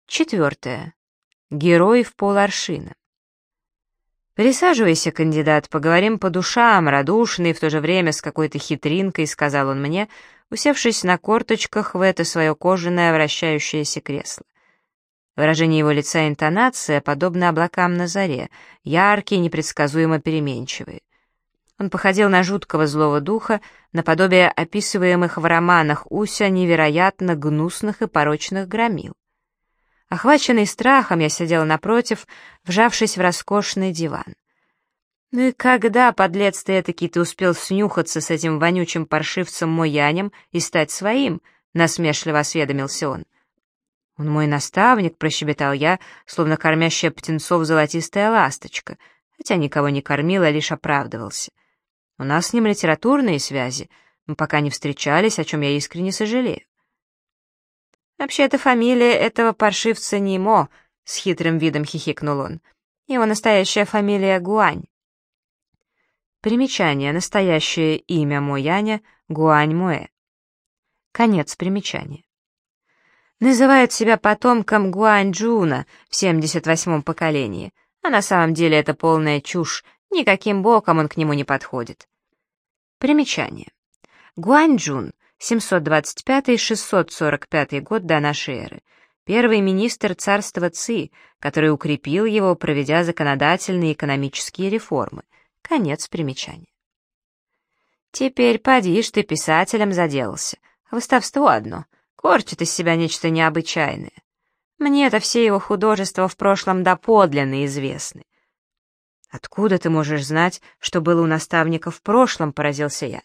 4. Герой в поларшина. «Присаживайся, кандидат, поговорим по душам», радушный, в то же время с какой-то хитринкой, сказал он мне, усевшись на корточках в это свое кожаное вращающееся кресло. Выражение его лица и интонация подобны облакам на заре, яркие, непредсказуемо переменчивые. Он походил на жуткого злого духа, наподобие описываемых в романах Уся невероятно гнусных и порочных громил. Охваченный страхом, я сидела напротив, вжавшись в роскошный диван. «Ну и когда, подлец ты этакий, ты успел снюхаться с этим вонючим паршивцем Моянем и стать своим?» — насмешливо осведомился он. «Он мой наставник», — прощебетал я, словно кормящая птенцов золотистая ласточка, хотя никого не кормил, а лишь оправдывался. «У нас с ним литературные связи, мы пока не встречались, о чем я искренне сожалею». «Вообще-то фамилия этого паршивца не Мо», — с хитрым видом хихикнул он. «Его настоящая фамилия Гуань». Примечание. Настоящее имя Мояня — Гуань Муэ. Конец примечания. Называют себя потомком Гуань-Джуна в 78-м поколении, а на самом деле это полная чушь, никаким боком он к нему не подходит. Примечание. Гуань-Джун, 725-645 год до нашей эры, первый министр царства Ци, который укрепил его, проведя законодательные и экономические реформы. Конец примечания. Теперь поди ж ты писателем заделался. Хвастовство одно. Корчит из себя нечто необычайное. Мне-то все его художества в прошлом доподлинно известны. «Откуда ты можешь знать, что было у наставника в прошлом?» — поразился я.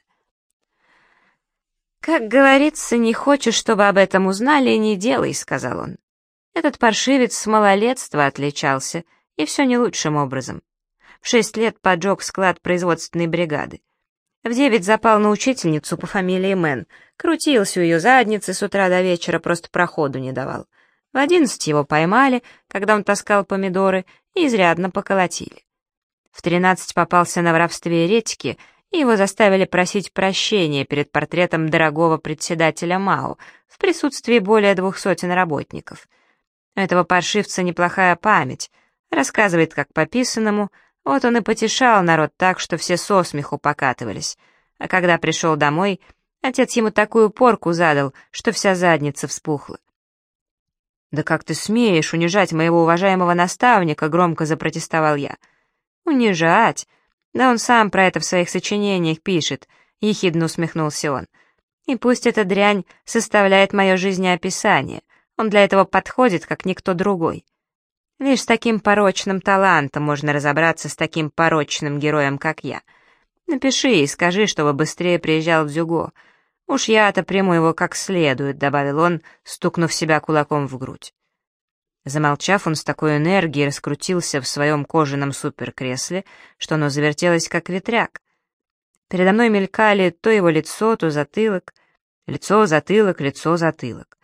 «Как говорится, не хочешь, чтобы об этом узнали, не делай», — сказал он. «Этот паршивец с малолетства отличался, и все не лучшим образом. В 6 лет поджег склад производственной бригады. В 9 запал на учительницу по фамилии Мэн, крутился у ее задницы с утра до вечера, просто проходу не давал. В 11 его поймали, когда он таскал помидоры, и изрядно поколотили. В 13 попался на воровстве редьки, и его заставили просить прощения перед портретом дорогого председателя Мао в присутствии более 200 работников. У этого паршивца неплохая память, рассказывает как по писанному, вот он и потешал народ так, что все со смеху покатывались, а когда пришел домой, отец ему такую порку задал, что вся задница вспухла. «Да как ты смеешь унижать моего уважаемого наставника?» — громко запротестовал я. «Унижать? Да он сам про это в своих сочинениях пишет», — ехидно усмехнулся он. «И пусть эта дрянь составляет мое жизнеописание, он для этого подходит, как никто другой. Лишь с таким порочным талантом можно разобраться с таким порочным героем, как я. Напиши и скажи, чтобы быстрее приезжал в Дзюго. Уж я-то приму его как следует», — добавил он, стукнув себя кулаком в грудь. Замолчав, он с такой энергией раскрутился в своем кожаном суперкресле, что оно завертелось как ветряк. Передо мной мелькали то его лицо, то затылок, лицо, затылок, лицо, затылок.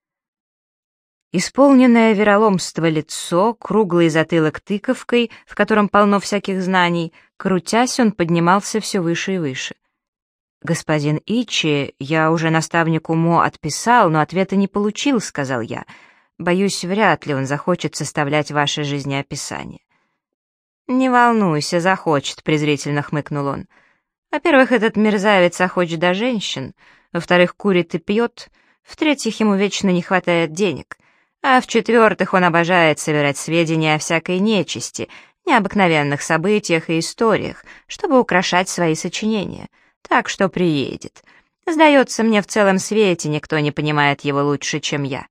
Исполненное вероломство лицо, круглый затылок тыковкой, в котором полно всяких знаний, крутясь, он поднимался все выше и выше. «Господин Ичи, я уже наставнику Мо отписал, но ответа не получил», — сказал я. «Боюсь, вряд ли он захочет составлять ваше жизнеописание». «Не волнуйся, захочет», — презрительно хмыкнул он. «Во-первых, этот мерзавец охочет до женщин, во-вторых, курит и пьет, в-третьих, ему вечно не хватает денег, а в-четвертых, он обожает собирать сведения о всякой нечисти, необыкновенных событиях и историях, чтобы украшать свои сочинения, так что приедет. Сдается мне, в целом свете никто не понимает его лучше, чем я».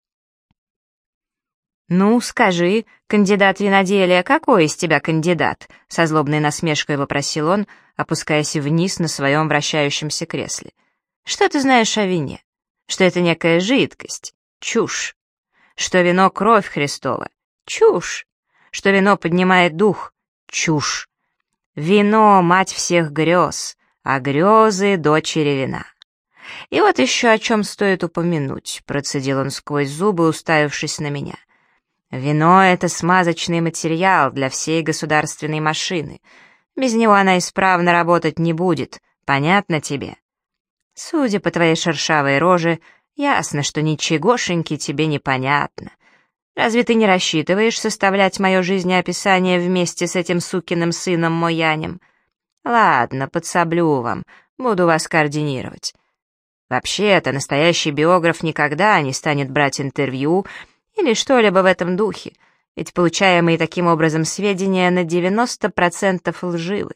«Ну, скажи, кандидат виноделия, какой из тебя кандидат?» — со злобной насмешкой вопросил он, опускаясь вниз на своем вращающемся кресле. «Что ты знаешь о вине? Что это некая жидкость? Чушь. Что вино — кровь Христова? Чушь. Что вино поднимает дух? Чушь. Вино — мать всех грез, а грезы — дочери вина. И вот еще о чем стоит упомянуть», — процедил он сквозь зубы, уставившись на меня. «Вино — это смазочный материал для всей государственной машины. Без него она исправно работать не будет, понятно тебе? Судя по твоей шершавой роже, ясно, что ничегошеньки тебе непонятно. Разве ты не рассчитываешь составлять мое жизнеописание вместе с этим сукиным сыном Моянем? Ладно, подсоблю вам, буду вас координировать. Вообще-то, настоящий биограф никогда не станет брать интервью или что-либо в этом духе, ведь получаемые таким образом сведения на 90% лживы.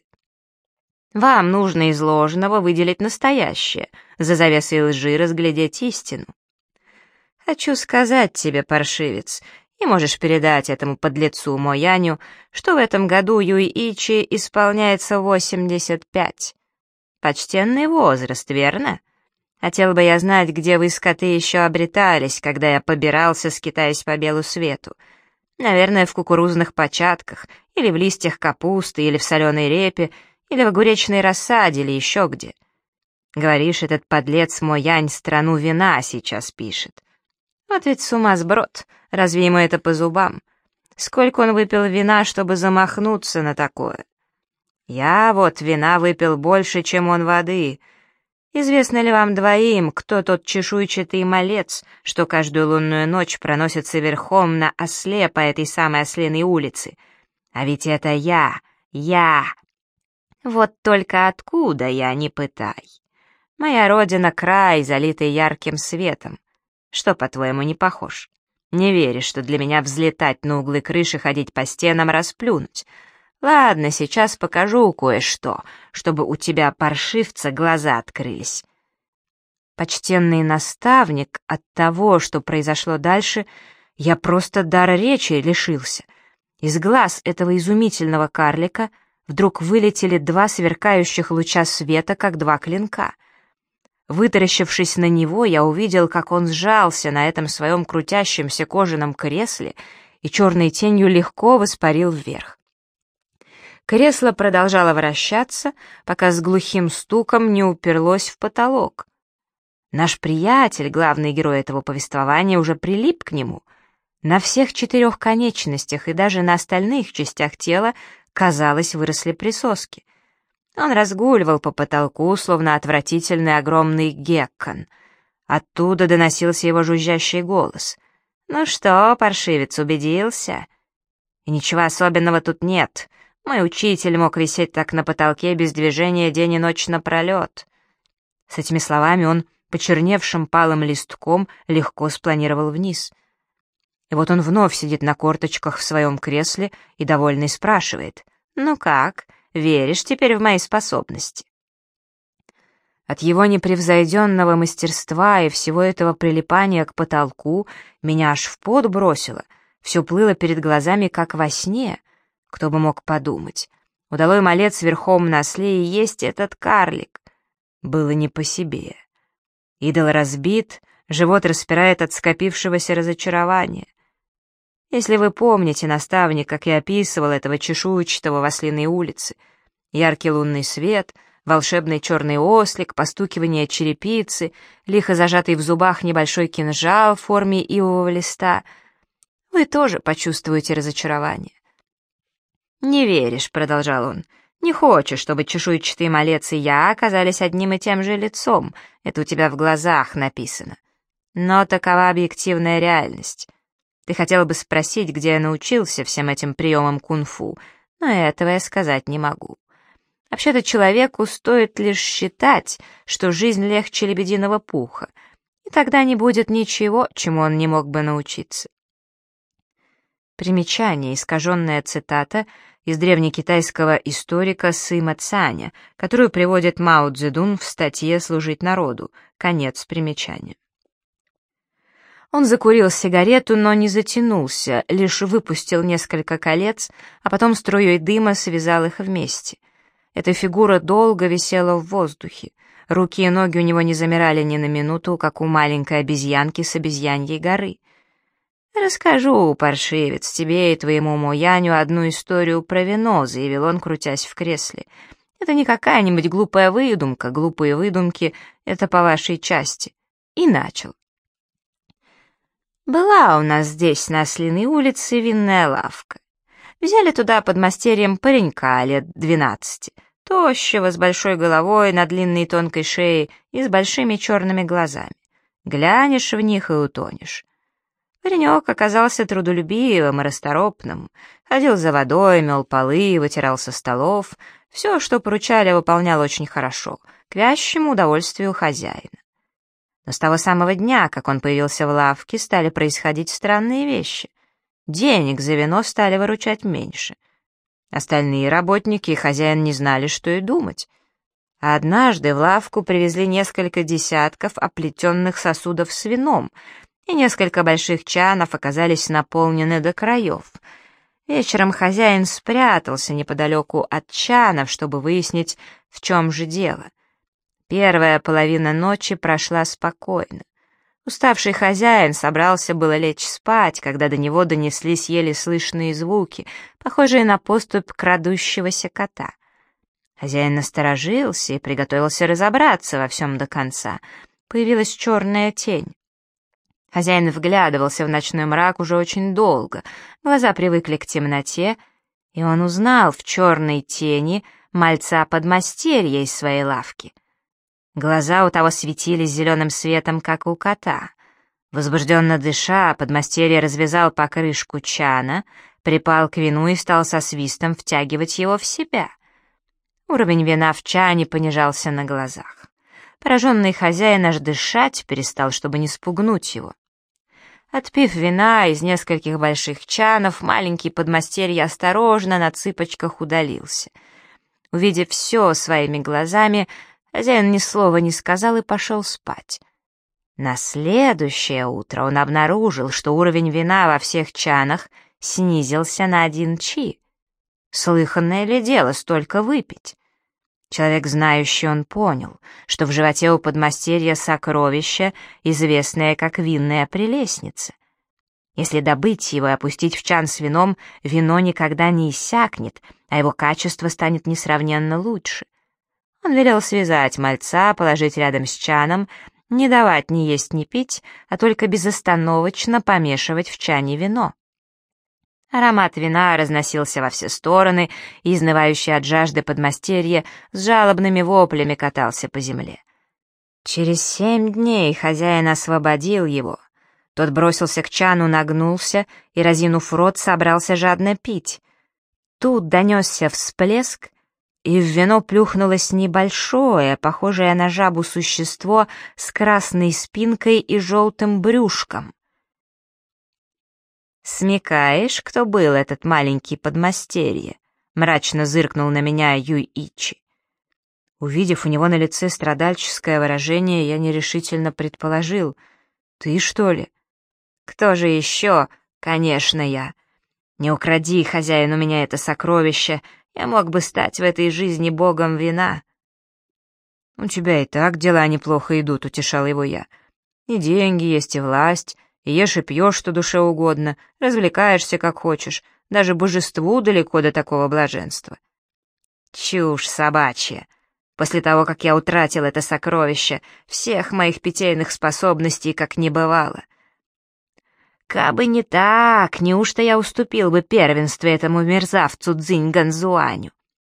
Вам нужно из ложного выделить настоящее, за завесой лжи разглядеть истину. Хочу сказать тебе, паршивец, и можешь передать этому подлецу Мояню, что в этом году Юй-Ичи исполняется 85. Почтенный возраст, верно? Хотел бы я знать, где вы, скоты, еще обретались, когда я побирался, скитаясь по белу свету. Наверное, в кукурузных початках, или в листьях капусты, или в соленой репе, или в огуречной рассаде, или еще где. Говоришь, этот подлец Моянь страну вина сейчас пишет. Вот ведь сумасброд, разве ему это по зубам? Сколько он выпил вина, чтобы замахнуться на такое? Я вот вина выпил больше, чем он воды. Известно ли вам двоим, кто тот чешуйчатый малец, что каждую лунную ночь проносится верхом на осле по этой самой Ослиной улице? А ведь это я. Вот только откуда я, не пытай. Моя родина — край, залитый ярким светом. Что, по-твоему, не похож? Не веришь, что для меня взлетать на углы крыши, ходить по стенам, расплюнуть? Ладно, сейчас покажу кое-что, чтобы у тебя, паршивца, глаза открылись. Почтенный наставник, от того, что произошло дальше, я просто дара речи лишился. Из глаз этого изумительного карлика вдруг вылетели два сверкающих луча света, как два клинка. Вытаращившись на него, я увидел, как он сжался на этом своем крутящемся кожаном кресле и черной тенью легко воспарил вверх. Кресло продолжало вращаться, пока с глухим стуком не уперлось в потолок. Наш приятель, главный герой этого повествования, уже прилип к нему. На всех 4 конечностях и даже на остальных частях тела, казалось, выросли присоски. Он разгуливал по потолку, словно отвратительный огромный геккон. Оттуда доносился его жужжащий голос. «Ну что, паршивец, убедился?» «И ничего особенного тут нет. Мой учитель мог висеть так на потолке без движения день и ночь напролет». С этими словами он почерневшим палым листком легко спланировал вниз. И вот он вновь сидит на корточках в своем кресле и, довольный, спрашивает: «Ну как, веришь теперь в мои способности?» От его непревзойденного мастерства и всего этого прилипания к потолку меня аж в пот бросило, все плыло перед глазами, как во сне. Кто бы мог подумать, удалой малец верхом на осле и есть этот карлик. Было не по себе. Идол разбит, живот распирает от скопившегося разочарования. Если вы помните, наставник, как я описывал этого чешуйчатого в Ослиной улице, яркий лунный свет, волшебный черный ослик, постукивание черепицы, лихо зажатый в зубах небольшой кинжал в форме ивового листа, вы тоже почувствуете разочарование. «Не веришь», — продолжал он, — «не хочешь, чтобы чешуйчатый малец и я оказались одним и тем же лицом, это у тебя в глазах написано. Но такова объективная реальность. Ты хотел бы спросить, где я научился всем этим приемам кунг-фу, но этого я сказать не могу. Вообще-то человеку стоит лишь считать, что жизнь легче лебединого пуха, и тогда не будет ничего, чему он не мог бы научиться». Примечание, искаженная цитата из древнекитайского историка Сыма Цаня, которую приводит Мао Цзэдун в статье «Служить народу». Конец примечания. Он закурил сигарету, но не затянулся, лишь выпустил несколько колец, а потом струей дыма связал их вместе. Эта фигура долго висела в воздухе. Руки и ноги у него не замирали ни на минуту, как у маленькой обезьянки с обезьяньей горы. «Расскажу, паршивец, тебе и твоему Мояню одну историю про вино», — заявил он, крутясь в кресле. «Это не какая-нибудь глупая выдумка, глупые выдумки — это по вашей части». И начал. «Была у нас здесь, на Ослиной улице, винная лавка. Взяли туда под мастерьем паренька лет 12, тощего, с большой головой, на длинной тонкой шее и с большими черными глазами. Глянешь в них и утонешь. Паренек оказался трудолюбивым и расторопным, ходил за водой, мел полы, вытирал со столов, все, что поручали, выполнял очень хорошо, к вящему удовольствию хозяина. Но с того самого дня, как он появился в лавке, стали происходить странные вещи. Денег за вино стали выручать меньше. Остальные работники и хозяин не знали, что и думать. А однажды в лавку привезли несколько десятков оплетенных сосудов с вином, и несколько больших чанов оказались наполнены до краев. Вечером хозяин спрятался неподалеку от чанов, чтобы выяснить, в чем же дело. Первая половина ночи прошла спокойно. Уставший хозяин собрался было лечь спать, когда до него донеслись еле слышные звуки, похожие на поступь крадущегося кота. Хозяин насторожился и приготовился разобраться во всем до конца. Появилась черная тень. Хозяин вглядывался в ночной мрак уже очень долго, глаза привыкли к темноте, и он узнал в черной тени мальца-подмастерья из своей лавки. Глаза у того светились зеленым светом, как у кота. Возбужденно дыша, подмастерье развязал покрышку чана, припал к вину и стал со свистом втягивать его в себя. Уровень вина в чане понижался на глазах. Пораженный хозяин аж дышать перестал, чтобы не спугнуть его. Отпив вина из нескольких больших чанов, маленький подмастерье осторожно на цыпочках удалился. Увидев все своими глазами, хозяин ни слова не сказал и пошел спать. На следующее утро он обнаружил, что уровень вина во всех чанах снизился на 1 чи. Слыханное ли дело столько выпить? Человек знающий, он понял, что в животе у подмастерья сокровище, известное как винная прелестница. Если добыть его и опустить в чан с вином, вино никогда не иссякнет, а его качество станет несравненно лучше. Он велел связать мальца, положить рядом с чаном, не давать ни есть, ни пить, а только безостановочно помешивать в чане вино. Аромат вина разносился во все стороны, и изнывающий от жажды подмастерье с жалобными воплями катался по земле. Через 7 дней хозяин освободил его. Тот бросился к чану, нагнулся и, разинув рот, собрался жадно пить. Тут донесся всплеск, и в вино плюхнулось небольшое, похожее на жабу существо с красной спинкой и желтым брюшком. «Смекаешь, кто был этот маленький подмастерье?» — мрачно зыркнул на меня Юй-Ичи. Увидев у него на лице страдальческое выражение, я нерешительно предположил: «Ты, что ли?» «Кто же еще? Конечно, я. Не укради, хозяин, у меня это сокровище, я мог бы стать в этой жизни богом вина». «У тебя и так дела неплохо идут», — утешал его я. «И деньги есть, и власть». И ешь и пьешь, что душе угодно, развлекаешься как хочешь, даже божеству далеко до такого блаженства. Чушь собачья. После того, как я утратил это сокровище, всех моих питейных способностей как не бывало. Кабы не так, неужто я уступил бы первенство этому мерзавцу Цзинь Ганзуаню?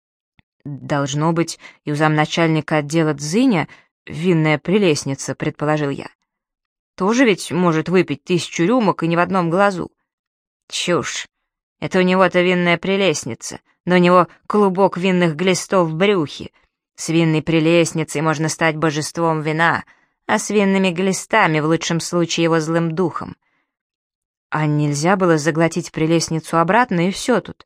Должно быть, и у замначальника отдела Цзиня винная прелестница, предположил я. Тоже ведь может выпить 1000 рюмок и ни в одном глазу. Чушь. Это у него-то винная прелестница, но у него клубок винных глистов в брюхе. С винной прелестницей можно стать божеством вина, а с винными глистами в лучшем случае его злым духом. А нельзя было заглотить прелестницу обратно, и все тут?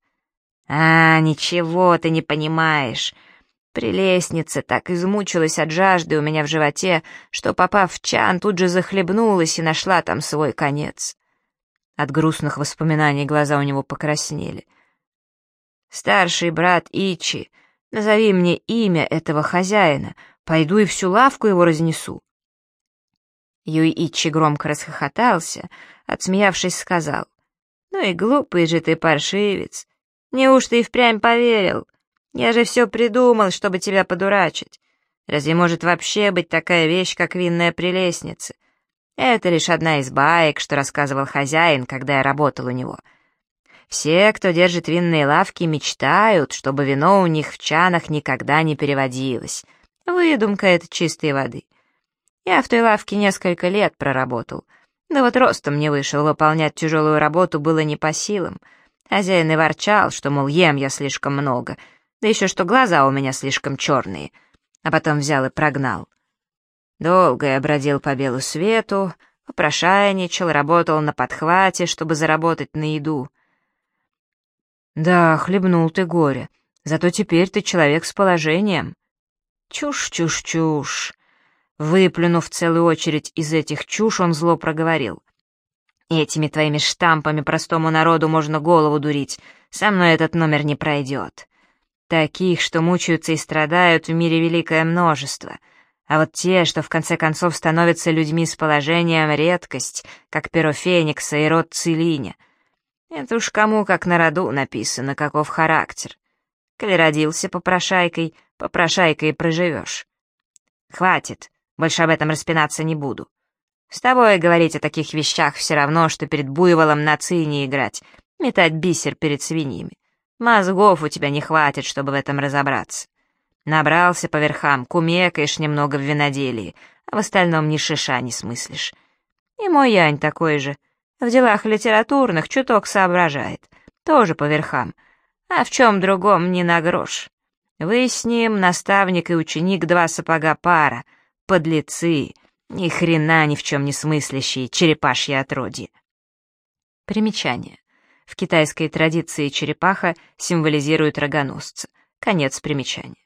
Ничего ты не понимаешь. Прелестница так измучилась от жажды у меня в животе, что, попав в чан, тут же захлебнулась и нашла там свой конец. От грустных воспоминаний глаза у него покраснели. «Старший брат Ичи, назови мне имя этого хозяина, пойду и всю лавку его разнесу». Юй-Ичи громко расхохотался, отсмеявшись, сказал: «Ну и глупый же ты паршивец, неужто и впрямь поверил? Я же все придумал, чтобы тебя подурачить. Разве может вообще быть такая вещь, как винная прелестница? Это лишь одна из баек, что рассказывал хозяин, когда я работал у него. Все, кто держит винные лавки, мечтают, чтобы вино у них в чанах никогда не переводилось. Выдумка это чистой воды. Я в той лавке несколько лет проработал, Да вот ростом не вышел, выполнять тяжелую работу было не по силам. Хозяин и ворчал, что, мол, ем я слишком много, да еще что глаза у меня слишком черные, а потом взял и прогнал. Долго я бродил по белу свету, попрошайничал, работал на подхвате, чтобы заработать на еду. Да, хлебнул ты горе, зато теперь ты человек с положением. Чушь, чушь, чушь. Выплюнув целую очередь из этих чушь, он зло проговорил. Этими твоими штампами простому народу можно голову дурить, со мной этот номер не пройдет. Таких, что мучаются и страдают, в мире великое множество. А вот те, что в конце концов становятся людьми с положением, редкость, как перо Феникса и род Целиня. Это уж кому как на роду написано, каков характер. Коли родился попрошайкой, попрошайкой и проживешь. Хватит, больше об этом распинаться не буду. С тобой говорить о таких вещах все равно, что перед буйволом на цине играть, метать бисер перед свиньями. Мозгов у тебя не хватит, чтобы в этом разобраться. Набрался по верхам, кумекаешь немного в виноделии, а в остальном ни шиша не смыслишь. И мой Янь такой же. В делах литературных чуток соображает, тоже по верхам, а в чем другом ни на грош. Вы с ним, наставник и ученик, два сапога пара, подлецы, ни хрена ни в чем не смыслящие, черепашьи отродье. Примечание. В китайской традиции черепаха символизирует рогоносца. Конец примечания.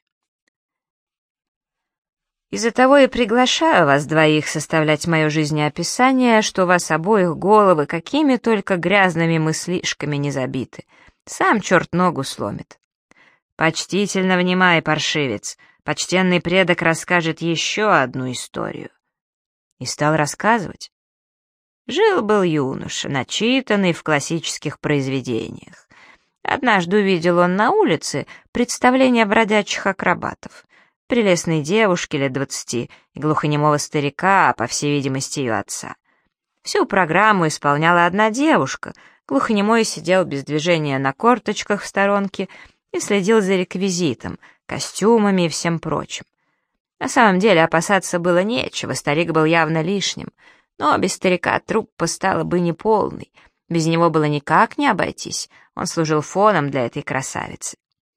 Из-за того и приглашаю вас двоих составлять мое жизнеописание, что у вас обоих головы какими только грязными мыслишками не забиты. Сам черт ногу сломит. Почтительно внимай, паршивец, почтенный предок расскажет еще одну историю. И стал рассказывать. Жил-был юноша, начитанный в классических произведениях. Однажды увидел он на улице представление бродячих акробатов. Прелестной девушки лет 20 и глухонемого старика, по всей видимости, ее отца. Всю программу исполняла одна девушка, глухонемой сидел без движения на корточках в сторонке и следил за реквизитом, костюмами и всем прочим. На самом деле опасаться было нечего, старик был явно лишним, но без старика труппа стала бы неполной, без него было никак не обойтись, он служил фоном для этой красавицы.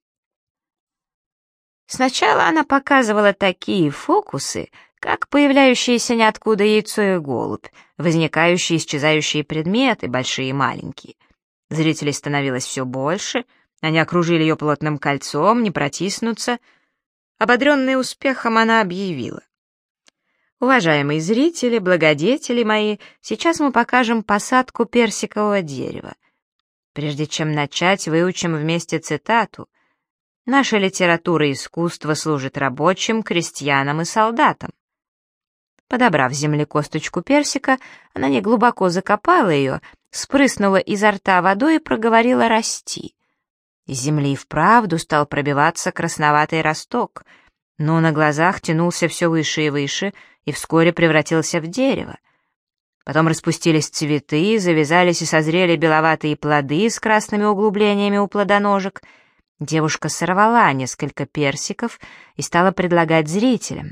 Сначала она показывала такие фокусы, как появляющиеся ниоткуда яйцо и голубь, возникающие и исчезающие предметы, большие и маленькие. Зрителей становилось все больше, они окружили ее плотным кольцом, не протиснуться. Ободренная успехом, она объявила. «Уважаемые зрители, благодетели мои, сейчас мы покажем посадку персикового дерева. Прежде чем начать, выучим вместе цитату. Наша литература и искусство служит рабочим, крестьянам и солдатам». Подобрав с земли косточку персика, она неглубоко закопала ее, спрыснула изо рта водой и проговорила «расти». Из земли и вправду стал пробиваться красноватый росток, но на глазах тянулся все выше и выше и вскоре превратился в дерево. Потом распустились цветы, завязались и созрели беловатые плоды с красными углублениями у плодоножек. Девушка сорвала несколько персиков и стала предлагать зрителям.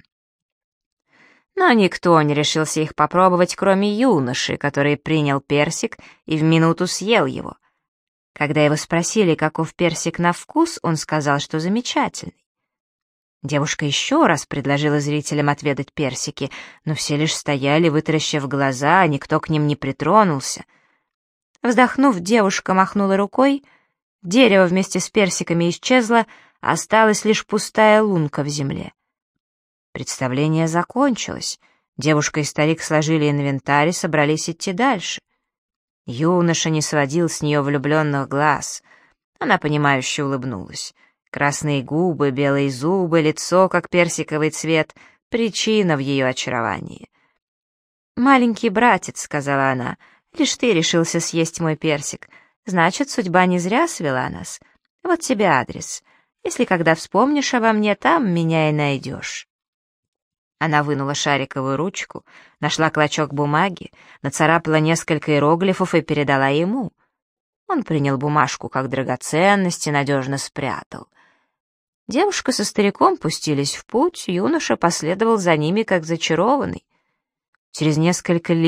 Но никто не решился их попробовать, кроме юноши, который принял персик и в минуту съел его. Когда его спросили, каков персик на вкус, он сказал, что замечательный. Девушка еще раз предложила зрителям отведать персики, но все лишь стояли, вытаращив глаза, а никто к ним не притронулся. Вздохнув, девушка махнула рукой, дерево вместе с персиками исчезло, а осталась лишь пустая лунка в земле. Представление закончилось. Девушка и старик сложили инвентарь и собрались идти дальше. Юноша не сводил с нее влюбленных глаз. Она понимающе улыбнулась. Красные губы, белые зубы, лицо, как персиковый цвет — причина в ее очаровании. «Маленький братец», — сказала она, — «лишь ты решился съесть мой персик. Значит, судьба не зря свела нас. Вот тебе адрес. Если когда вспомнишь обо мне, там меня и найдешь». Она вынула шариковую ручку, нашла клочок бумаги, нацарапала несколько иероглифов и передала ему. Он принял бумажку как драгоценность и надежно спрятал. Девушка со стариком пустились в путь, юноша последовал за ними как зачарованный. Через несколько ли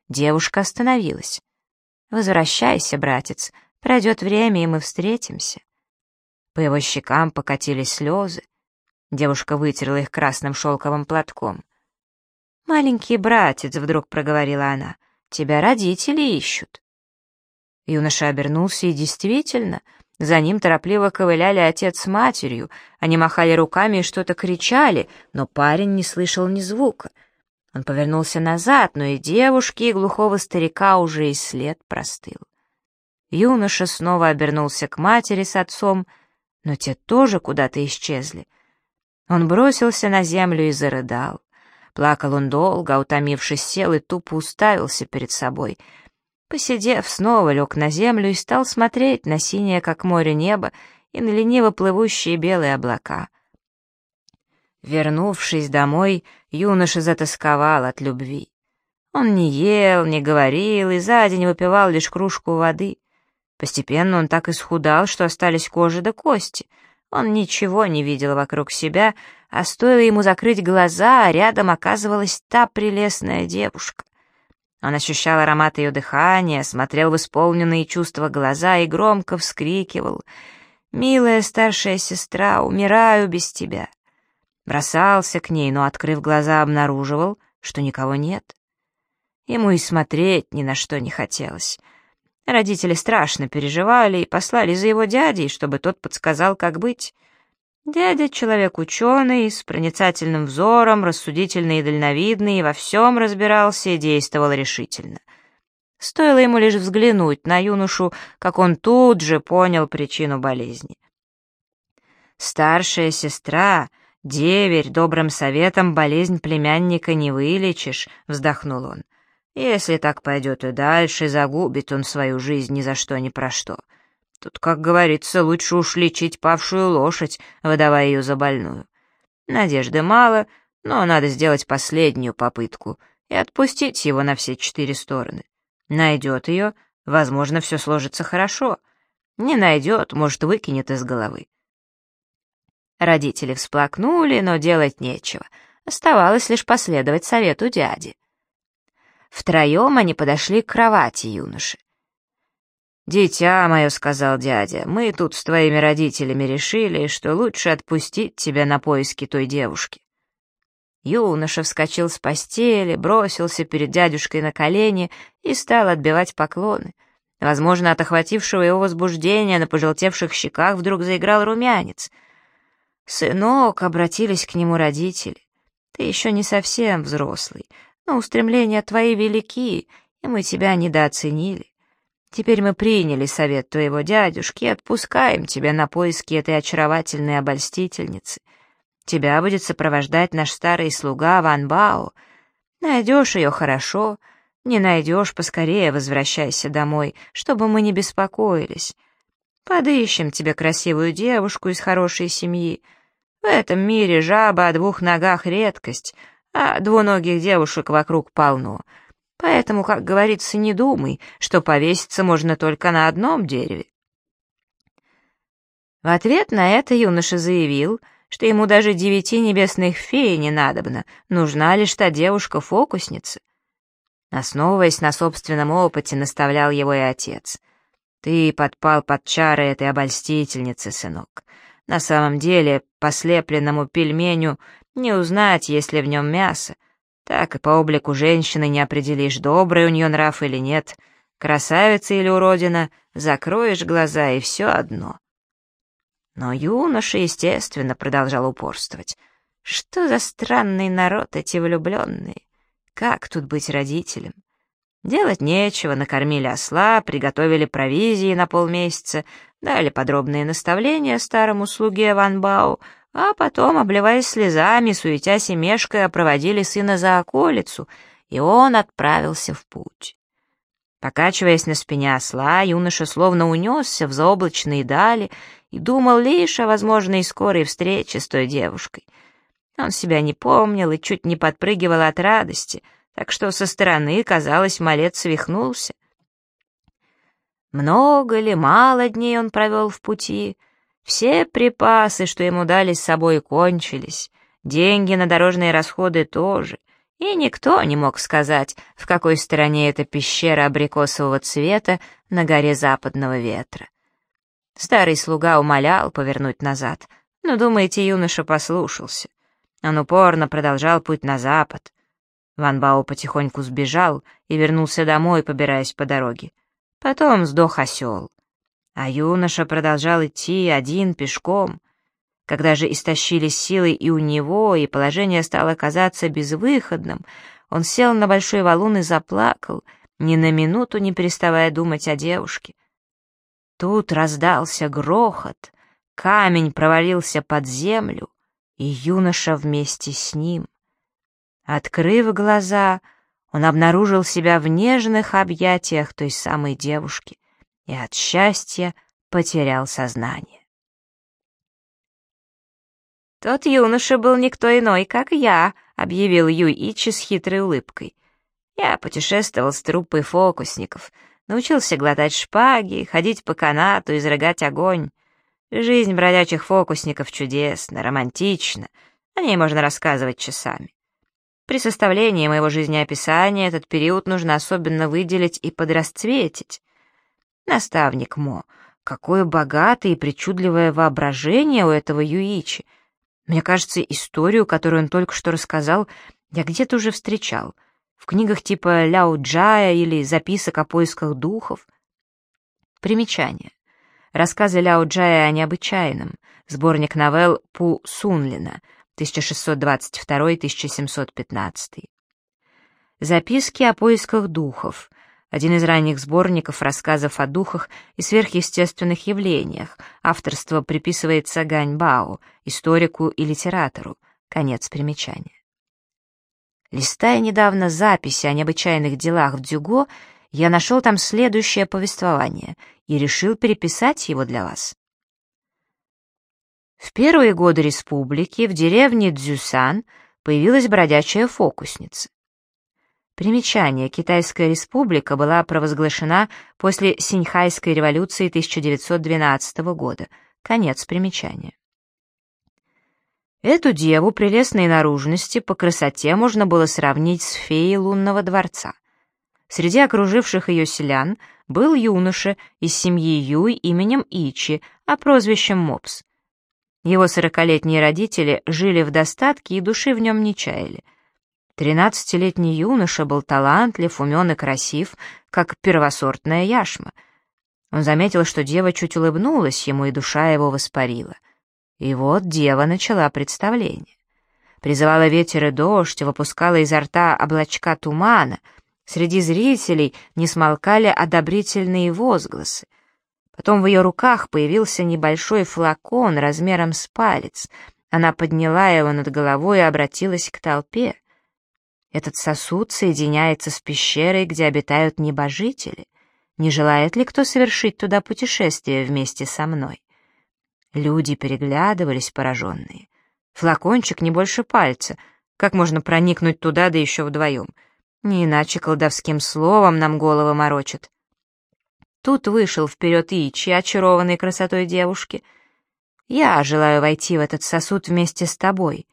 девушка остановилась. «Возвращайся, братец, пройдет время, и мы встретимся». По его щекам покатились слезы. Девушка вытерла их красным шелковым платком. «Маленький братец», — вдруг проговорила она, — «тебя родители ищут». Юноша обернулся, и действительно, за ним торопливо ковыляли отец с матерью. Они махали руками и что-то кричали, но парень не слышал ни звука. Он повернулся назад, но и девушки, и глухого старика уже и след простыл. Юноша снова обернулся к матери с отцом, но те тоже куда-то исчезли. Он бросился на землю и зарыдал. Плакал он долго, а утомившись, сел и тупо уставился перед собой. Посидев, снова лег на землю и стал смотреть на синее, как море, небо и на лениво плывущие белые облака. Вернувшись домой, юноша затосковал от любви. Он не ел, не говорил и за день выпивал лишь кружку воды. Постепенно он так исхудал, что остались кожа да кости. Он ничего не видел вокруг себя, а стоило ему закрыть глаза, а рядом оказывалась та прелестная девушка. Он ощущал аромат ее дыхания, смотрел в исполненные чувства глаза и громко вскрикивал: «Милая старшая сестра, умираю без тебя!» Бросался к ней, но, открыв глаза, обнаруживал, что никого нет. Ему и смотреть ни на что не хотелось. Родители страшно переживали и послали за его дядей, чтобы тот подсказал, как быть. Дядя — человек ученый, с проницательным взором, рассудительный и дальновидный, и во всем разбирался и действовал решительно. Стоило ему лишь взглянуть на юношу, как он тут же понял причину болезни. «Старшая сестра, деверь, добрым советом болезнь племянника не вылечишь», — вздохнул он. «Если так пойдет и дальше, загубит он свою жизнь ни за что ни про что. Тут, как говорится, лучше уж лечить павшую лошадь, выдавая ее за больную. Надежды мало, но надо сделать последнюю попытку и отпустить его на все 4 стороны. Найдет ее, возможно, все сложится хорошо. Не найдет, может, выкинет из головы». Родители всплакнули, но делать нечего. Оставалось лишь последовать совету дяди. Втроем они подошли к кровати юноши. «Дитя мое», — сказал дядя, — «мы тут с твоими родителями решили, что лучше отпустить тебя на поиски той девушки». Юноша вскочил с постели, бросился перед дядюшкой на колени и стал отбивать поклоны. Возможно, от охватившего его возбуждения на пожелтевших щеках вдруг заиграл румянец. «Сынок», — обратились к нему родители, — «ты еще не совсем взрослый, но устремления твои велики, и мы тебя недооценили. Теперь мы приняли совет твоего дядюшки и отпускаем тебя на поиски этой очаровательной обольстительницы. Тебя будет сопровождать наш старый слуга Ван Бао. Найдешь ее — хорошо, не найдешь — поскорее возвращайся домой, чтобы мы не беспокоились. Подыщем тебе красивую девушку из хорошей семьи. В этом мире жаба о 2 ногах — редкость, а двуногих девушек вокруг полно. Поэтому, как говорится, не думай, что повеситься можно только на одном дереве». В ответ на это юноша заявил, что ему даже 9 небесных фей не надобно, нужна лишь та девушка-фокусница. Основываясь на собственном опыте, наставлял его и отец. «Ты подпал под чары этой обольстительницы, сынок. На самом деле, по слепленному пельменю не узнать, есть ли в нем мясо. Так и по облику женщины не определишь, добрый у нее нрав или нет. Красавица или уродина, закроешь глаза, и все одно». Но юноша, естественно, продолжал упорствовать. Что за странный народ эти влюбленные? Как тут быть родителем? Делать нечего, накормили осла, приготовили провизии на полмесяца, дали подробные наставления старому слуге Ван Бао, а потом, обливаясь слезами, суетясь и мешкая, проводили сына за околицу, и он отправился в путь. Покачиваясь на спине осла, юноша словно унесся в заоблачные дали и думал лишь о возможной скорой встрече с той девушкой. Он себя не помнил и чуть не подпрыгивал от радости, так что со стороны, казалось, малец свихнулся. Много ли, мало дней он провел в пути, все припасы, что ему дали с собой, кончились, деньги на дорожные расходы тоже, и никто не мог сказать, в какой стороне эта пещера абрикосового цвета на горе западного ветра. Старый слуга умолял повернуть назад, но, думаете, юноша послушался. Он упорно продолжал путь на запад. Ван Бао потихоньку сбежал и вернулся домой, побираясь по дороге. Потом сдох осел. А юноша продолжал идти один пешком. Когда же истощились силы и у него, и положение стало казаться безвыходным, он сел на большой валун и заплакал, ни на минуту не переставая думать о девушке. Тут раздался грохот, камень провалился под землю, и юноша вместе с ним. Открыв глаза, он обнаружил себя в нежных объятиях той самой девушки и от счастья потерял сознание. «Тот юноша был никто иной, как я», — объявил Юй-Ичи с хитрой улыбкой. «Я путешествовал с труппой фокусников, научился глотать шпаги, ходить по канату, изрыгать огонь. Жизнь бродячих фокусников чудесна, романтична, о ней можно рассказывать часами. При составлении моего жизнеописания этот период нужно особенно выделить и подрасцветить. Наставник Мо, какое богатое и причудливое воображение у этого Юичи. Мне кажется, историю, которую он только что рассказал, я где-то уже встречал. В книгах типа Ляо Джая или записок о поисках духов. Примечание. Рассказы Ляо Джая о необычайном. Сборник новелл Пу Сунлина, 1622-1715. Записки о поисках духов. Один из ранних сборников рассказов о духах и сверхъестественных явлениях. Авторство приписывается Гань Бао, историку и литератору. Конец примечания. Листая недавно записи о необычайных делах в Дзюго, я нашел там следующее повествование и решил переписать его для вас. В первые годы республики в деревне Цзюсан появилась бродячая фокусница. Примечание. Китайская республика была провозглашена после Синьхайской революции 1912 года. Конец примечания. Эту деву прелестной наружности по красоте можно было сравнить с феей лунного дворца. Среди окруживших ее селян был юноша из семьи Юй именем Ичи, а прозвищем Мопс. Его 40-летние родители жили в достатке и души в нем не чаяли. 13-летний юноша был талантлив, умен и красив, как первосортная яшма. Он заметил, что дева чуть улыбнулась ему, и душа его воспарила. И вот дева начала представление. Призывала ветер и дождь, выпускала изо рта облачка тумана. Среди зрителей не смолкали одобрительные возгласы. Потом в ее руках появился небольшой флакон размером с палец. Она подняла его над головой и обратилась к толпе. Этот сосуд соединяется с пещерой, где обитают небожители. Не желает ли кто совершить туда путешествие вместе со мной? Люди переглядывались, пораженные. Флакончик не больше пальца. Как можно проникнуть туда, да еще вдвоем? Не иначе колдовским словом нам головы морочат. Тут вышел вперед Ичи, очарованный красотой девушки. «Я желаю войти в этот сосуд вместе с тобой».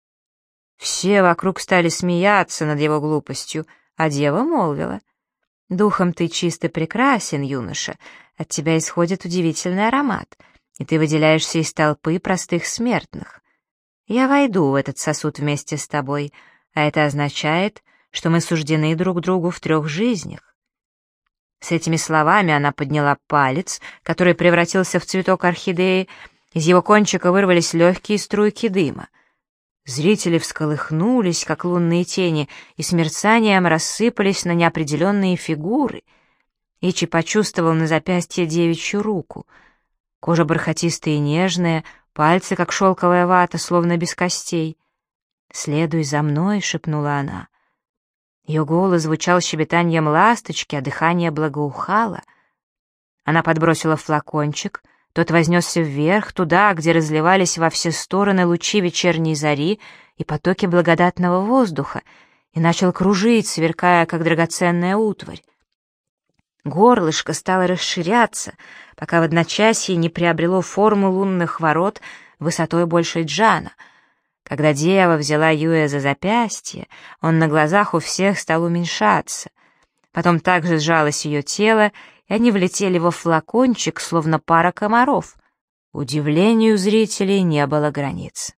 Все вокруг стали смеяться над его глупостью, а дева молвила: «Духом ты чист и прекрасен, юноша, от тебя исходит удивительный аромат, и ты выделяешься из толпы простых смертных. Я войду в этот сосуд вместе с тобой, а это означает, что мы суждены друг другу в 3 жизнях». С этими словами она подняла палец, который превратился в цветок орхидеи, из его кончика вырвались легкие струйки дыма. Зрители всколыхнулись, как лунные тени, и с мерцанием рассыпались на неопределенные фигуры. Ичи почувствовал на запястье девичью руку. Кожа бархатистая и нежная, пальцы, как шелковая вата, словно без костей. «Следуй за мной», — шепнула она. Ее голос звучал щебетанием ласточки, а дыхание благоухало. Она подбросила флакончик, тот вознесся вверх, туда, где разливались во все стороны лучи вечерней зари и потоки благодатного воздуха, и начал кружить, сверкая, как драгоценная утварь. Горлышко стало расширяться, пока в одночасье не приобрело форму лунных ворот высотой больше джана. Когда дева взяла Юя за запястье, он на глазах у всех стал уменьшаться. Потом также сжалось ее тело, и они влетели во флакончик, словно пара комаров. Удивлению зрителей не было границ.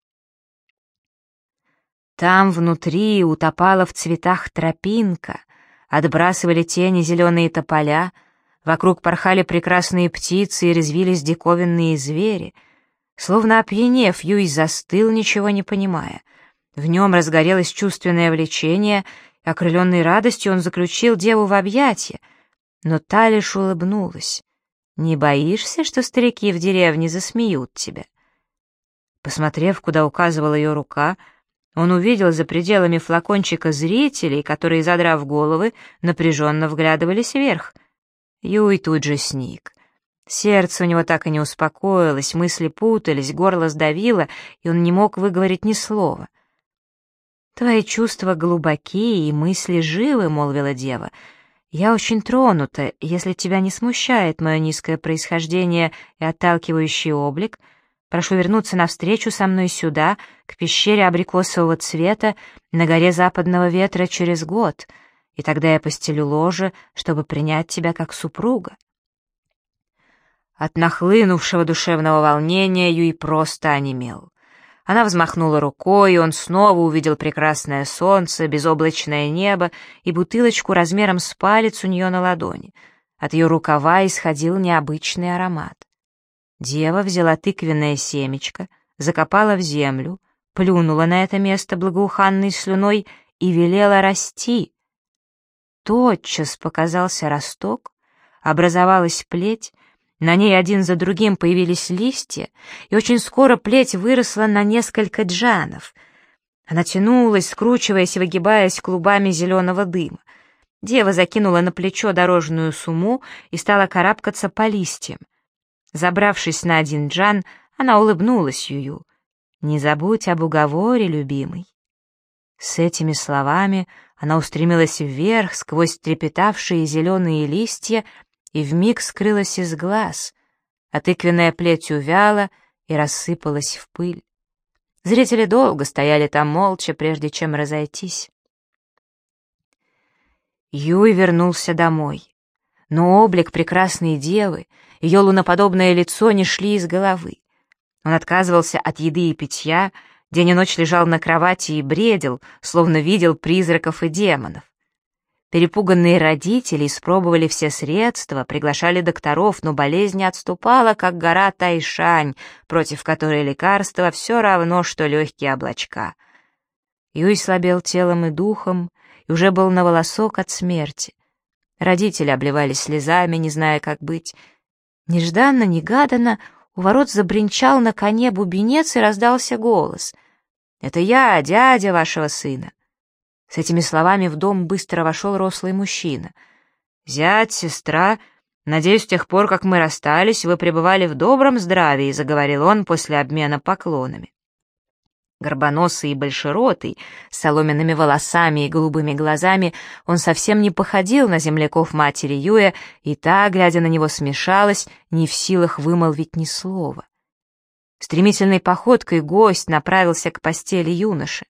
Там внутри утопала в цветах тропинка, отбрасывали тени зеленые тополя, вокруг порхали прекрасные птицы и резвились диковинные звери. Словно опьянев, Юй застыл, ничего не понимая. В нем разгорелось чувственное влечение, и, окрыленный радостью, он заключил деву в объятия, но та лишь улыбнулась. «Не боишься, что старики в деревне засмеют тебя?» Посмотрев, куда указывала ее рука, он увидел за пределами флакончика зрителей, которые, задрав головы, напряженно вглядывались вверх. Юй тут же сник. Сердце у него так и не успокоилось, мысли путались, горло сдавило, и он не мог выговорить ни слова. «Твои чувства глубоки и мысли живы», — молвила дева. «Я очень тронута, если тебя не смущает мое низкое происхождение и отталкивающий облик, прошу вернуться навстречу со мной сюда, к пещере абрикосового цвета на горе Западного Ветра через год, и тогда я постелю ложе, чтобы принять тебя как супруга». От нахлынувшего душевного волнения Юй просто онемел. Она взмахнула рукой, и он снова увидел прекрасное солнце, безоблачное небо и бутылочку размером с палец у нее на ладони. От ее рукава исходил необычный аромат. Дева взяла тыквенное семечко, закопала в землю, плюнула на это место благоуханной слюной и велела расти. Тотчас показался росток, образовалась плеть, на ней один за другим появились листья, и очень скоро плеть выросла на несколько джанов. Она тянулась, скручиваясь и выгибаясь клубами зеленого дыма. Дева закинула на плечо дорожную сумму и стала карабкаться по листьям. Забравшись на один джан, она улыбнулась Юю. «Не забудь об уговоре, любимый». С этими словами она устремилась вверх сквозь трепетавшие зеленые листья и вмиг скрылась из глаз, а тыквенная плеть увяла и рассыпалась в пыль. Зрители долго стояли там молча, прежде чем разойтись. Юй вернулся домой, но облик прекрасной девы, ее луноподобное лицо не шли из головы. Он отказывался от еды и питья, день и ночь лежал на кровати и бредил, словно видел призраков и демонов. Перепуганные родители испробовали все средства, приглашали докторов, но болезнь не отступала, как гора Тайшань, против которой лекарства все равно, что легкие облачка. Юй слабел телом и духом, и уже был на волосок от смерти. Родители обливались слезами, не зная, как быть. Нежданно-негаданно у ворот забринчал на коне бубенец, и раздался голос. «Это я, дядя вашего сына». С этими словами в дом быстро вошел рослый мужчина. «Зять, сестра, надеюсь, с тех пор, как мы расстались, вы пребывали в добром здравии», — заговорил он после обмена поклонами. Горбоносый и большеротый, с соломенными волосами и голубыми глазами, он совсем не походил на земляков матери Юя, и та, глядя на него, смешалась, не в силах вымолвить ни слова. Стремительной походкой гость направился к постели юноши.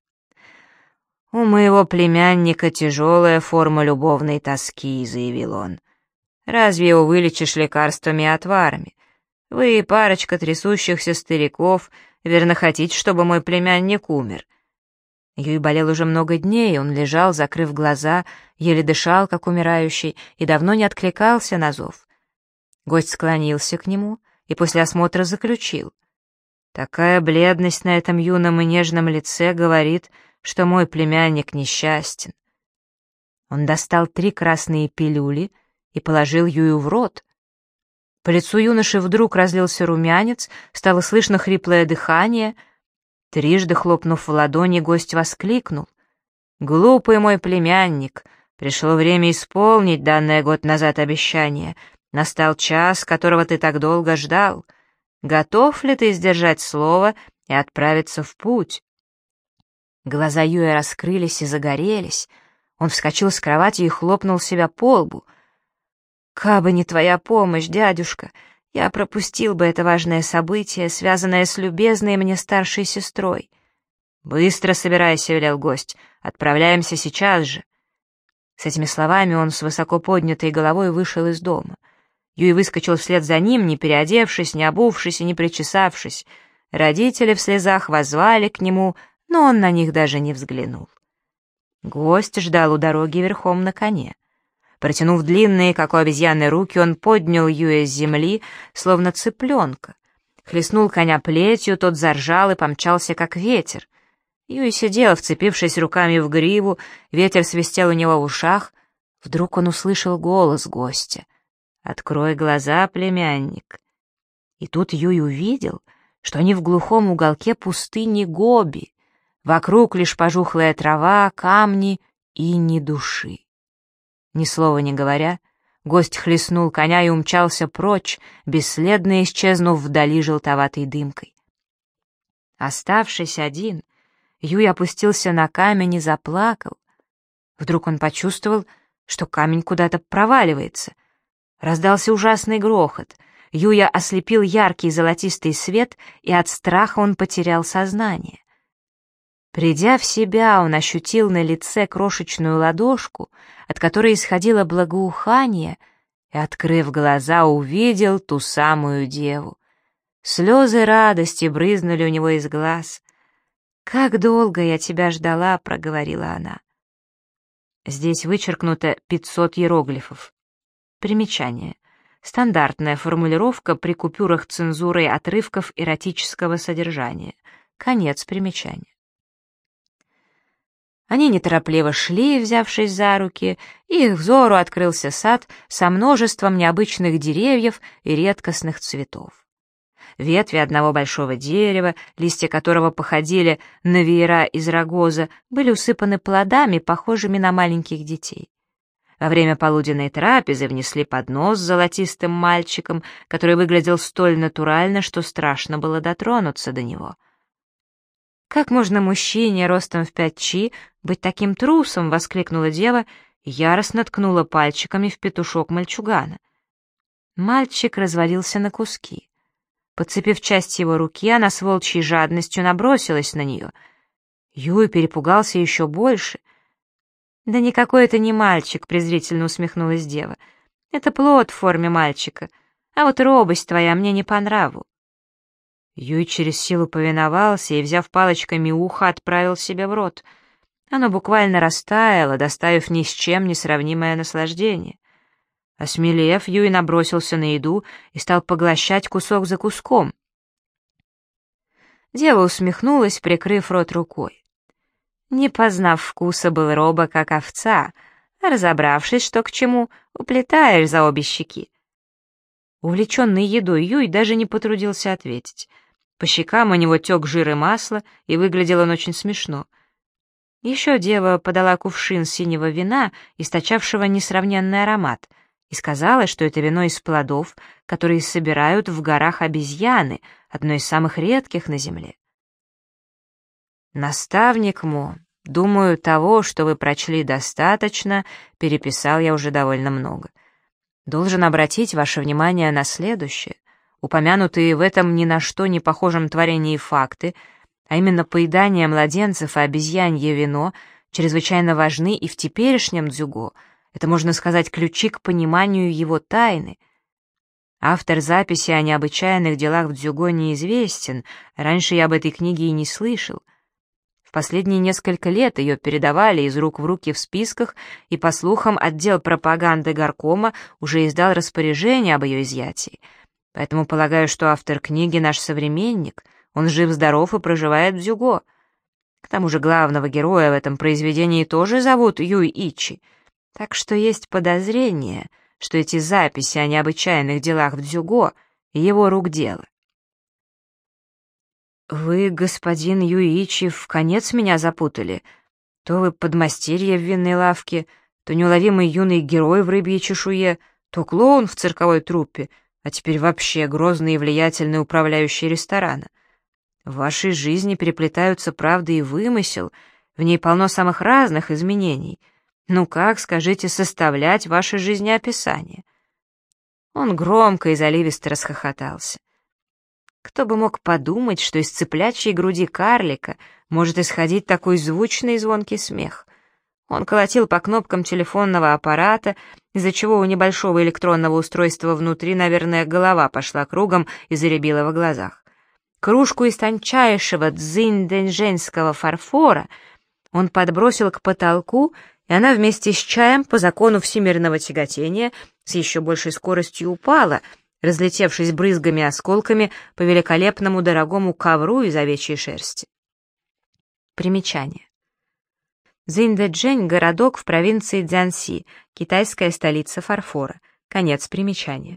«У моего племянника тяжелая форма любовной тоски», — заявил он. «Разве его вылечишь лекарствами и отварами? Вы, парочка трясущихся стариков, верно хотите, чтобы мой племянник умер?» Юй болел уже много дней, он лежал, закрыв глаза, еле дышал, как умирающий, и давно не откликался на зов. Гость склонился к нему и после осмотра заключил: «Такая бледность на этом юном и нежном лице говорит, что мой племянник несчастен». Он достал 3 красные пилюли и положил Юю в рот. По лицу юноши вдруг разлился румянец, стало слышно хриплое дыхание. Трижды хлопнув в ладони, гость воскликнул: «Глупый мой племянник, пришло время исполнить данное год назад обещание. Настал час, которого ты так долго ждал. Готов ли ты сдержать слово и отправиться в путь?» Глаза Юя раскрылись и загорелись. Он вскочил с кровати и хлопнул себя по лбу. «Кабы не твоя помощь, дядюшка, я пропустил бы это важное событие, связанное с любезной мне старшей сестрой». «Быстро собирайся», — велел гость, — «отправляемся сейчас же». С этими словами он с высоко поднятой головой вышел из дома. Юй выскочил вслед за ним, не переодевшись, не обувшись и не причесавшись. Родители в слезах воззвали к нему, но он на них даже не взглянул. Гость ждал у дороги верхом на коне. Протянув длинные, как у обезьяны, руки, он поднял Юя с земли, словно цыпленка. Хлестнул коня плетью, тот заржал и помчался, как ветер. Юй сидел, вцепившись руками в гриву, ветер свистел у него в ушах. Вдруг он услышал голос гостя. «Открой глаза, племянник». И тут Юй увидел, что они в глухом уголке пустыни Гоби. Вокруг лишь пожухлая трава, камни и ни души. Ни слова не говоря, гость хлестнул коня и умчался прочь, бесследно исчезнув вдали желтоватой дымкой. Оставшись один, Юй опустился на камень и заплакал. Вдруг он почувствовал, что камень куда-то проваливается. Раздался ужасный грохот. Юя ослепил яркий золотистый свет, и от страха он потерял сознание. Придя в себя, он ощутил на лице крошечную ладошку, от которой исходило благоухание, и, открыв глаза, увидел ту самую деву. Слезы радости брызнули у него из глаз. «Как долго я тебя ждала», — проговорила она. Здесь вычеркнуто 500 иероглифов. Примечание. Стандартная формулировка при купюрах цензурой отрывков эротического содержания. Конец примечания. Они неторопливо шли, взявшись за руки, и их взору открылся сад со множеством необычных деревьев и редкостных цветов. Ветви одного большого дерева, листья которого походили на веера из рогоза, были усыпаны плодами, похожими на маленьких детей. Во время полуденной трапезы внесли поднос с золотистым мальчиком, который выглядел столь натурально, что страшно было дотронуться до него. «Как можно мужчине ростом в 5 чи быть таким трусом?» — воскликнула дева и яростно ткнула пальчиками в петушок мальчугана. Мальчик развалился на куски. Подцепив часть его руки, она с волчьей жадностью набросилась на нее. Юй перепугался еще больше. «Да никакой это не мальчик», — презрительно усмехнулась дева. «Это плод в форме мальчика, а вот робость твоя мне не по нраву». Юй через силу повиновался и, взяв палочками ухо, отправил себе в рот. Оно буквально растаяло, доставив ни с чем не сравнимое наслаждение. Осмелев, Юй набросился на еду и стал поглощать кусок за куском. Дева усмехнулась, прикрыв рот рукой. Не познав вкуса, был робок, как овца, а разобравшись, что к чему, уплетаешь за обе щеки. Увлеченный едой Юй даже не потрудился ответить. По щекам у него тек жир и масло, и выглядел он очень смешно. Еще дева подала кувшин синего вина, источавшего несравненный аромат, и сказала, что это вино из плодов, которые собирают в горах обезьяны, одно из самых редких на земле. «Наставник Мо, думаю, того, что вы прочли, достаточно, переписал я уже довольно много. Должен обратить ваше внимание на следующее. Упомянутые в этом ни на что не похожем творении факты, а именно поедание младенцев и обезьянье вино, чрезвычайно важны и в теперешнем дзюго. Это, можно сказать, ключи к пониманию его тайны. Автор записи о необычайных делах в дзюго неизвестен, раньше я об этой книге и не слышал. В последние несколько лет ее передавали из рук в руки в списках, и, по слухам, отдел пропаганды горкома уже издал распоряжение об ее изъятии. Поэтому полагаю, что автор книги наш современник, он жив-здоров и проживает в дзюго. К тому же главного героя в этом произведении тоже зовут Юй Ичи, так что есть подозрение, что эти записи о необычайных делах в дзюго — его рук дело. «Вы, господин Юичи, в конец меня запутали. То вы подмастерье в винной лавке, то неуловимый юный герой в рыбьей чешуе, то клоун в цирковой труппе, а теперь вообще грозный и влиятельный управляющий ресторана. В вашей жизни переплетаются правда и вымысел, в ней полно самых разных изменений. Ну как, скажите, составлять ваше жизнеописание?» Он громко и заливисто расхохотался. Кто бы мог подумать, что из цыплячьей груди карлика может исходить такой звучный и звонкий смех? Он колотил по кнопкам телефонного аппарата, из-за чего у небольшого электронного устройства внутри, наверное, голова пошла кругом и зарябила в глазах. Кружку из тончайшего цзиньдэньжэньского фарфора он подбросил к потолку, и она вместе с чаем по закону всемирного тяготения с еще большей скоростью упала, разлетевшись брызгами и осколками по великолепному дорогому ковру из овечьей шерсти. Примечание. Цзиньдэджэнь — городок в провинции Цзянси, китайская столица фарфора. Конец примечания.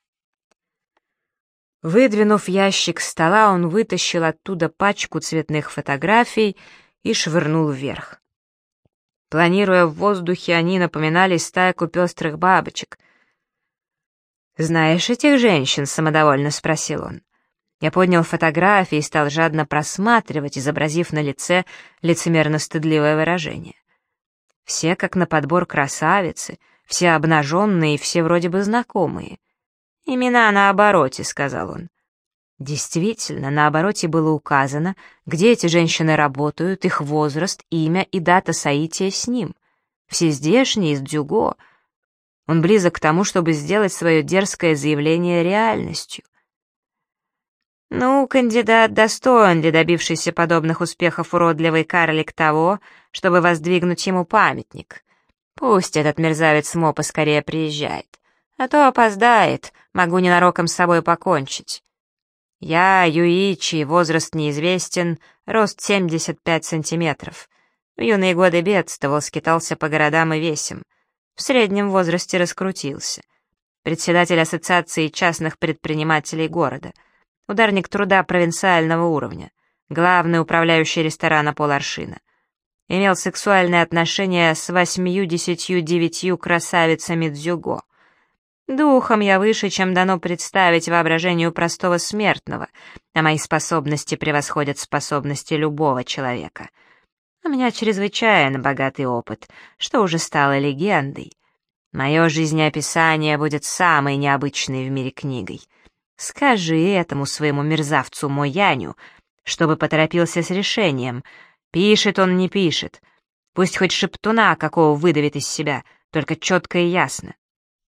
Выдвинув ящик стола, он вытащил оттуда пачку цветных фотографий и швырнул вверх. Планируя в воздухе, они напоминали стайку пестрых бабочек. «Знаешь этих женщин?» — самодовольно спросил он. Я поднял фотографии и стал жадно просматривать, изобразив на лице лицемерно-стыдливое выражение. Все как на подбор красавицы, все обнаженные и все вроде бы знакомые. «Имена на обороте», — сказал он. Действительно, на обороте было указано, где эти женщины работают, их возраст, имя и дата соития с ним. Все здешние, из Дзюго. Он близок к тому, чтобы сделать свое дерзкое заявление реальностью. Ну, кандидат достоин ли добившийся подобных успехов уродливый карлик того, чтобы воздвигнуть ему памятник? Пусть этот мерзавец Мо поскорее приезжает, а то опоздает, могу ненароком с собой покончить. Я Юичи, возраст неизвестен, рост 75 сантиметров. В юные годы бедствовал, скитался по городам и весям. В среднем возрасте раскрутился. Председатель ассоциации частных предпринимателей города. Ударник труда провинциального уровня, главный управляющий ресторана поларшина. Имел сексуальные отношения с 89 красавицами Дзюго. Духом я выше, чем дано представить воображению простого смертного, а мои способности превосходят способности любого человека. У меня чрезвычайно богатый опыт, что уже стало легендой. Мое жизнеописание будет самой необычной в мире книгой. Скажи этому своему мерзавцу Мояню, чтобы поторопился с решением. Пишет он, не пишет. Пусть хоть шептуна какого выдавит из себя, только четко и ясно.